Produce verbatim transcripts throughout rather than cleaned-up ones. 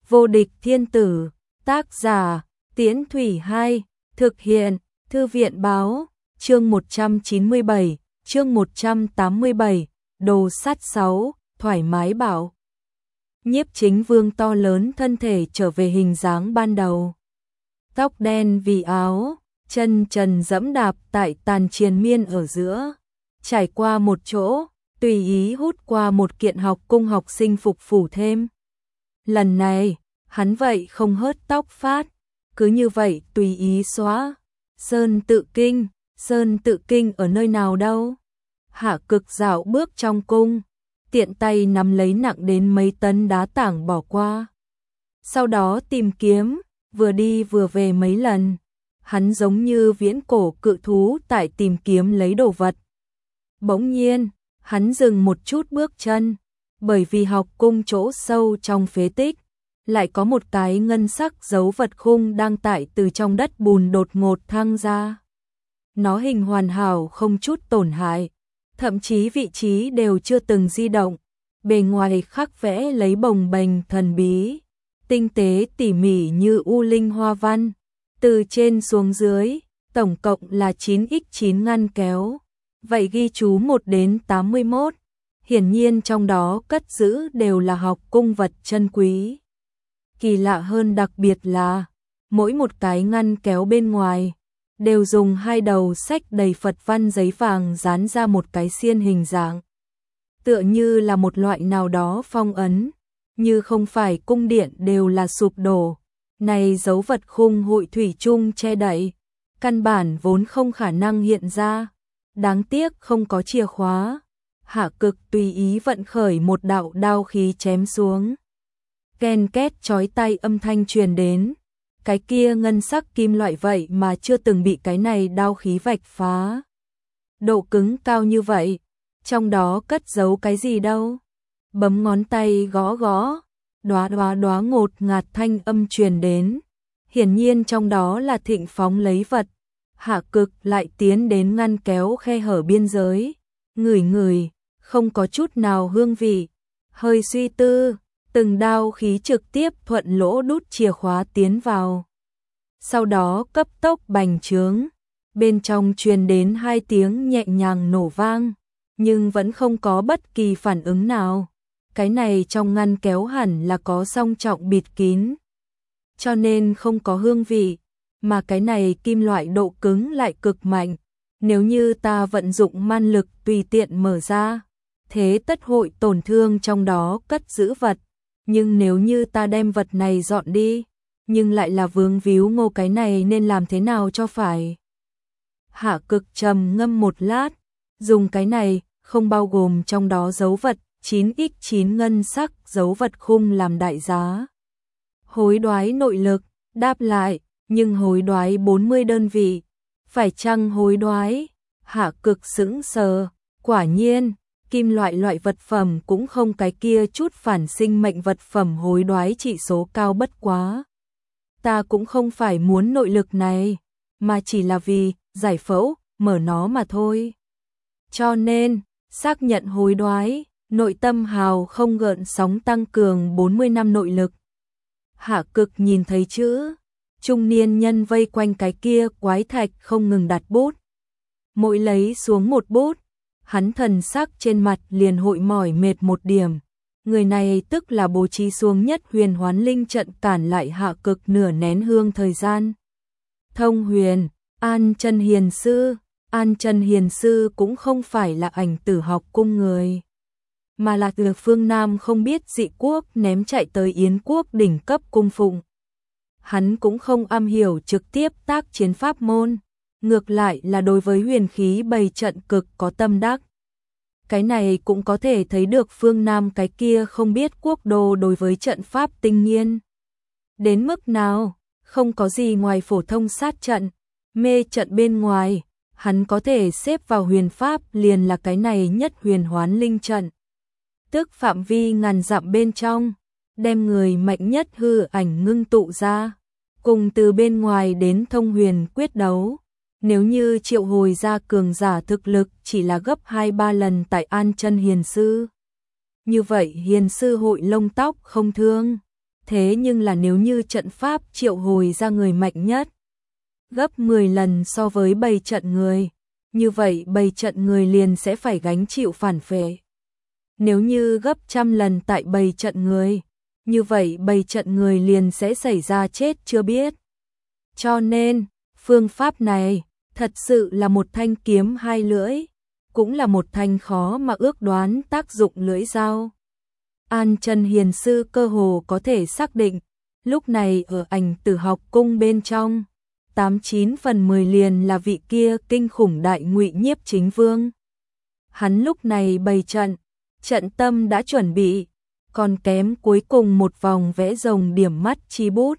Vô địch thiên tử, tác giả, Tiễn Thủy hai, thực hiện, Thư viện báo, chương một trăm chín mươi bảy, chương một trăm tám mươi bảy, đồ sắt sáu, thoải mái bảo. Nhiếp Chính Vương to lớn thân thể trở về hình dáng ban đầu. Tóc đen vì áo, chân trần dẫm đạp tại tàn triền miên ở giữa, trải qua một chỗ, tùy ý hút qua một kiện học cung học sinh phục phủ thêm. Lần này, hắn vậy không hớt tóc phát, cứ như vậy tùy ý xóa. Sơn Tự Kinh, Sơn Tự Kinh ở nơi nào đâu? Hạ Cực dạo bước trong cung, tiện tay nắm lấy nặng đến mấy tấn đá tảng bỏ qua. Sau đó tìm kiếm, vừa đi vừa về mấy lần. Hắn giống như viễn cổ cự thú tại tìm kiếm lấy đồ vật. Bỗng nhiên, hắn dừng một chút bước chân, bởi vì học cung chỗ sâu trong phế tích, lại có một cái ngân sắc dấu vật khung đang tại từ trong đất bùn đột ngột thăng ra. Nó hình hoàn hảo không chút tổn hại, thậm chí vị trí đều chưa từng di động, bề ngoài khắc vẽ lấy bồng bềnh thần bí, tinh tế tỉ mỉ như u linh hoa văn. Từ trên xuống dưới, tổng cộng là chín nhân chín ngăn kéo, vậy ghi chú một đến tám mươi mốt, hiển nhiên trong đó cất giữ đều là học cung vật chân quý. Kỳ lạ hơn đặc biệt là, mỗi một cái ngăn kéo bên ngoài, đều dùng hai đầu sách đầy Phật văn giấy vàng dán ra một cái xiên hình dạng. Tựa như là một loại nào đó phong ấn, như không phải cung điện đều là sụp đổ. Này dấu vật khung hội thủy chung che đậy, căn bản vốn không khả năng hiện ra. Đáng tiếc không có chìa khóa. Hạ Cực tùy ý vận khởi một đạo đao khí chém xuống. Ken két chói tai âm thanh truyền đến. Cái kia ngân sắc kim loại vậy mà chưa từng bị cái này đao khí vạch phá. Độ cứng cao như vậy, trong đó cất giấu cái gì đâu? Bấm ngón tay gõ gõ, đóa đóa đóa ngột ngạt thanh âm truyền đến. Hiển nhiên trong đó là thịnh phóng lấy vật. Hạ Cực lại tiến đến ngăn kéo khe hở biên giới, ngửi ngửi, không có chút nào hương vị. Hơi suy tư, từng đao khí trực tiếp thuận lỗ đút chìa khóa tiến vào. Sau đó cấp tốc bành trướng, bên trong truyền đến hai tiếng nhẹ nhàng nổ vang, nhưng vẫn không có bất kỳ phản ứng nào. Cái này trong ngăn kéo hẳn là có song trọng bịt kín, cho nên không có hương vị, mà cái này kim loại độ cứng lại cực mạnh. Nếu như ta vận dụng man lực tùy tiện mở ra, thế tất hội tổn thương trong đó cất giữ vật. Nhưng nếu như ta đem vật này dọn đi, nhưng lại là vướng víu ngô cái này nên làm thế nào cho phải? Hạ Cực trầm ngâm một lát, dùng cái này, không bao gồm trong đó dấu vật, chín nhân chín ngân sắc dấu vật khung làm đại giá. Hối đoái nội lực, đáp lại, nhưng hối đoái bốn mươi đơn vị. Phải chăng hối đoái? Hạ Cực sững sờ, quả nhiên, kim loại loại vật phẩm cũng không cái kia chút phản sinh mệnh vật phẩm hối đoái trị số cao bất quá. Ta cũng không phải muốn nội lực này, mà chỉ là vì giải phẫu, mở nó mà thôi. Cho nên, xác nhận hối đoái, nội tâm hào không gợn sóng tăng cường bốn mươi năm nội lực. Hạ Cực nhìn thấy chữ, trung niên nhân vây quanh cái kia quái thạch không ngừng đặt bút. Mỗi lấy xuống một bút, hắn thần sắc trên mặt liền hội mỏi mệt một điểm. Người này tức là bố trí xuống nhất huyền hoán linh trận cản lại Hạ Cực nửa nén hương thời gian. Thông huyền, An Chân Hiền Sư, An Chân Hiền Sư cũng không phải là ảnh tử học cung người, mà là từ phương Nam không biết dị quốc ném chạy tới Yến quốc đỉnh cấp cung phụng. Hắn cũng không am hiểu trực tiếp tác chiến pháp môn, ngược lại là đối với huyền khí bày trận cực có tâm đắc. Cái này cũng có thể thấy được phương Nam cái kia không biết quốc đô đối với trận pháp tinh nghiên. Đến mức nào, không có gì ngoài phổ thông sát trận, mê trận bên ngoài, hắn có thể xếp vào huyền pháp liền là cái này nhất huyền hoán linh trận. Tức phạm vi ngàn dặm bên trong, đem người mạnh nhất hư ảnh ngưng tụ ra, cùng từ bên ngoài đến thông huyền quyết đấu. Nếu như triệu hồi ra cường giả thực lực chỉ là gấp hai ba lần tại An Chân Hiền Sư, như vậy Hiền Sư hội lông tóc không thương. thế nhưng là nếu như trận pháp triệu hồi ra người mạnh nhất, gấp mười lần so với bầy trận người, như vậy bầy trận người liền sẽ phải gánh chịu phản phệ. Nếu như gấp trăm lần tại bầy trận người, như vậy bầy trận người liền sẽ xảy ra chết chưa biết. Cho nên, phương pháp này thật sự là một thanh kiếm hai lưỡi, cũng là một thanh khó mà ước đoán tác dụng lưỡi dao. An Chân Hiền sư cơ hồ có thể xác định, lúc này ở Ảnh Tử học cung bên trong, tám chín phần mười liền là vị kia kinh khủng đại ngụy nhiếp chính vương. Hắn lúc này bày trận, trận tâm đã chuẩn bị, còn kém cuối cùng một vòng vẽ rồng điểm mắt chi bút.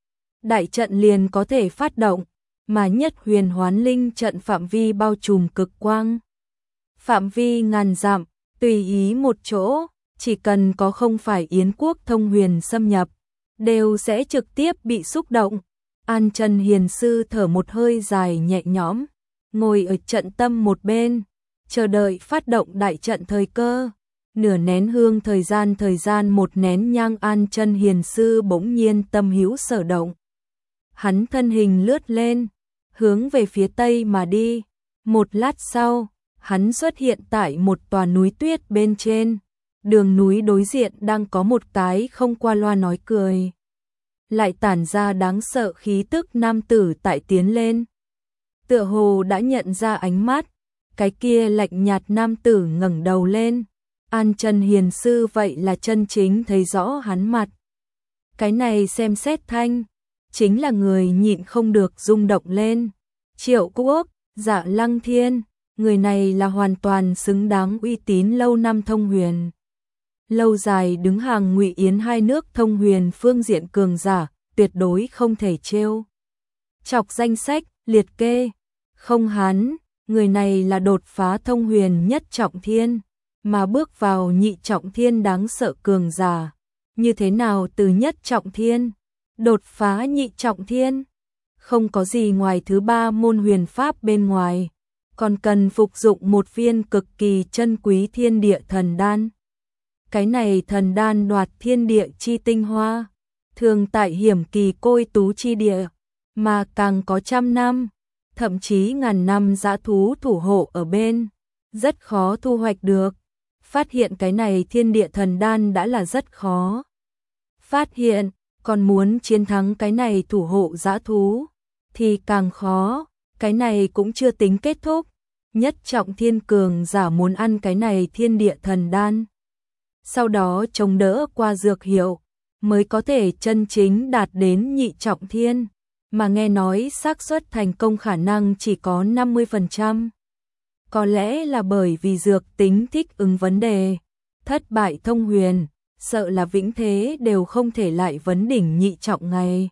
Đại trận liền có thể phát động, mà nhất huyền hoán linh trận phạm vi bao trùm cực quang. Phạm vi ngàn dặm, tùy ý một chỗ, chỉ cần có không phải Yến quốc thông huyền xâm nhập, đều sẽ trực tiếp bị xúc động. An Chân Hiền sư thở một hơi dài nhẹ nhõm, ngồi ở trận tâm một bên, chờ đợi phát động đại trận thời cơ. Nửa nén hương thời gian thời gian một nén nhang An Chân Hiền sư bỗng nhiên tâm hữu sở động. Hắn thân hình lướt lên, hướng về phía tây mà đi. Một lát sau, hắn xuất hiện tại một tòa núi tuyết bên trên. Đường núi đối diện đang có một cái không qua loa nói cười, lại tản ra đáng sợ khí tức nam tử tại tiến lên. Tựa hồ đã nhận ra ánh mắt, cái kia lạnh nhạt nam tử ngẩng đầu lên. An Chân Hiền sư vậy là chân chính thấy rõ hắn mặt. Cái này xem xét thanh, chính là người nhịn không được rung động lên. Triệu Quốc, Dạ Lăng Thiên, người này là hoàn toàn xứng đáng uy tín lâu năm thông huyền. Lâu dài đứng hàng Ngụy Yến hai nước thông huyền phương diện cường giả, tuyệt đối không thể trêu chọc danh sách, liệt kê. Không hắn, người này là đột phá thông huyền nhất trọng thiên, mà bước vào nhị trọng thiên đáng sợ cường giả. Như thế nào từ nhất trọng thiên, đột phá nhị trọng thiên? Không có gì ngoài thứ ba môn huyền pháp bên ngoài, còn cần phục dụng một viên cực kỳ chân quý thiên địa thần đan. Cái này thần đan đoạt thiên địa chi tinh hoa, thường tại hiểm kỳ côi tú chi địa, mà càng có trăm năm, thậm chí ngàn năm dã thú thủ hộ ở bên, rất khó thu hoạch được. Phát hiện cái này thiên địa thần đan đã là rất khó. Phát hiện, còn muốn chiến thắng cái này thủ hộ dã thú, thì càng khó. Cái này cũng chưa tính kết thúc. Nhất trọng thiên cường giả muốn ăn cái này thiên địa thần đan, sau đó chống đỡ qua dược hiệu, mới có thể chân chính đạt đến nhị trọng thiên, mà nghe nói xác suất thành công khả năng chỉ có năm mươi phần trăm. Có lẽ là bởi vì dược tính thích ứng vấn đề, thất bại thông huyền, sợ là vĩnh thế đều không thể lại vấn đỉnh nhị trọng ngày.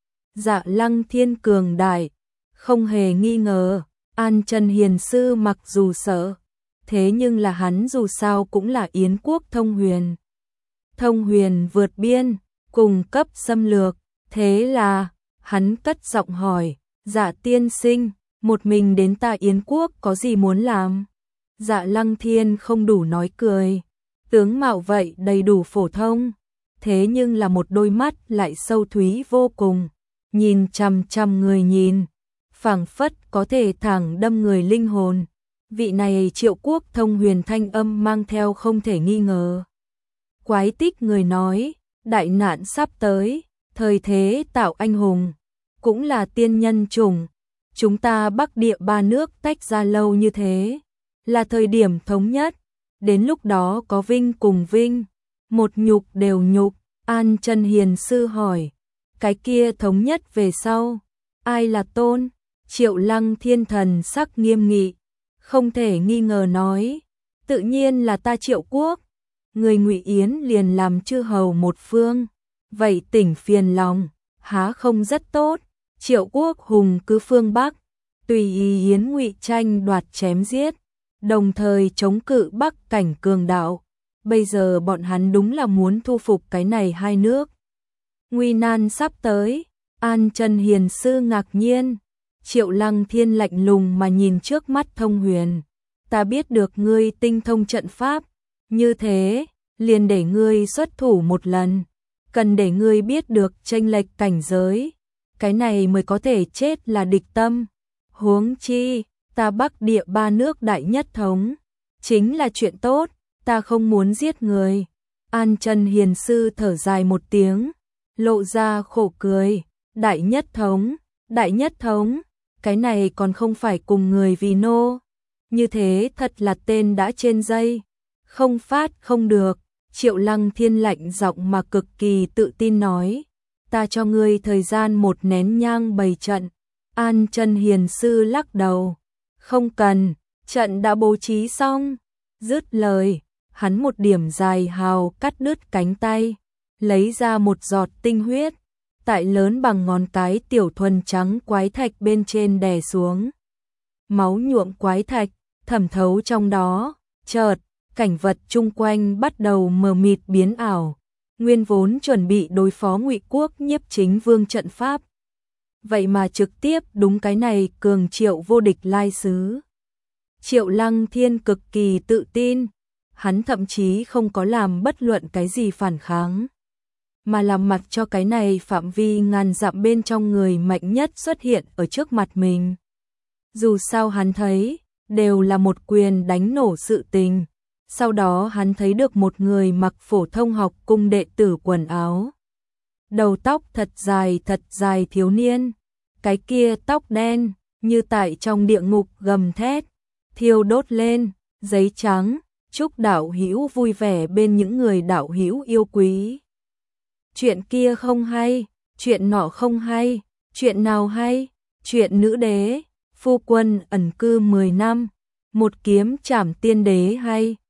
Dạ Lăng Thiên cường đại, không hề nghi ngờ. An Chân Hiền sư mặc dù sợ, thế nhưng là hắn dù sao cũng là Yến quốc thông huyền. Thông huyền vượt biên, cùng cấp xâm lược, thế là, hắn cất giọng hỏi, Dạ tiên sinh, một mình đến ta Yến quốc có gì muốn làm? Dạ Lăng Thiên không đủ nói cười, tướng mạo vậy đầy đủ phổ thông, thế nhưng là một đôi mắt lại sâu thúy vô cùng, nhìn chằm chằm người nhìn, phảng phất có thể thẳng đâm người linh hồn. Vị này Triệu Quốc thông huyền thanh âm mang theo không thể nghi ngờ. Quái tích người nói, đại nạn sắp tới, thời thế tạo anh hùng, cũng là tiên nhân chủng. Chúng ta Bắc Địa ba nước tách ra lâu như thế, là thời điểm thống nhất, đến lúc đó có vinh cùng vinh, một nhục đều nhục. An Chân Hiền sư hỏi, cái kia thống nhất về sau, ai là tôn? Triệu Lăng Thiên thần sắc nghiêm nghị, không thể nghi ngờ nói, tự nhiên là ta Triệu Quốc, người Ngụy Yến liền làm chư hầu một phương, vậy tỉnh phiền lòng, há không rất tốt? Triệu Quốc hùng cứ phương Bắc, tùy ý Yến Ngụy tranh đoạt chém giết, đồng thời chống cự Bắc cảnh cường đạo. Bây giờ bọn hắn đúng là muốn thu phục cái này hai nước. Nguy nan sắp tới. An Chân Hiền sư ngạc nhiên. Triệu Lăng Thiên lạnh lùng mà nhìn trước mắt thông huyền. Ta biết được ngươi tinh thông trận pháp, như thế, liền để ngươi xuất thủ một lần. cần để ngươi biết được chênh lệch cảnh giới, cái này mới có thể chết là địch tâm. Huống chi, ta Bắc địa ba nước đại nhất thống, chính là chuyện tốt, ta không muốn giết người. An Chân hiền sư thở dài một tiếng, lộ ra khổ cười, đại nhất thống, đại nhất thống, cái này còn không phải cùng người vì nô. Như thế thật là tên đã trên dây, không phát không được. Triệu Lăng Thiên lạnh giọng mà cực kỳ tự tin nói, ta cho ngươi thời gian một nén nhang bày trận. An Chân hiền sư lắc đầu, không cần, trận đã bố trí xong. Dứt lời, hắn một điểm dài hào cắt đứt cánh tay, lấy ra một giọt tinh huyết, tại lớn bằng ngón cái tiểu thuần trắng quái thạch bên trên đè xuống. Máu nhuộm quái thạch, thẩm thấu trong đó, chợt, cảnh vật chung quanh bắt đầu mờ mịt biến ảo. Nguyên vốn chuẩn bị đối phó Ngụy Quốc Nhiếp Chính Vương trận pháp, vậy mà trực tiếp đúng cái này cường Triệu vô địch lai sứ. Triệu Lăng Thiên cực kỳ tự tin, hắn thậm chí không có làm bất luận cái gì phản kháng, mà làm mặt cho cái này phạm vi ngàn dặm bên trong người mạnh nhất xuất hiện ở trước mặt mình. Dù sao hắn thấy, đều là một quyền đánh nổ sự tình. Sau đó hắn thấy được một người mặc phổ thông học cung đệ tử quần áo, đầu tóc thật dài thật dài thiếu niên, cái kia tóc đen, như tại trong địa ngục gầm thét, thiêu đốt lên, giấy trắng, chúc đạo hữu vui vẻ bên những người đạo hữu yêu quý. Chuyện kia không hay, chuyện nọ không hay, chuyện nào hay, chuyện nữ đế, phu quân ẩn cư mười năm, một kiếm trảm tiên đế hay.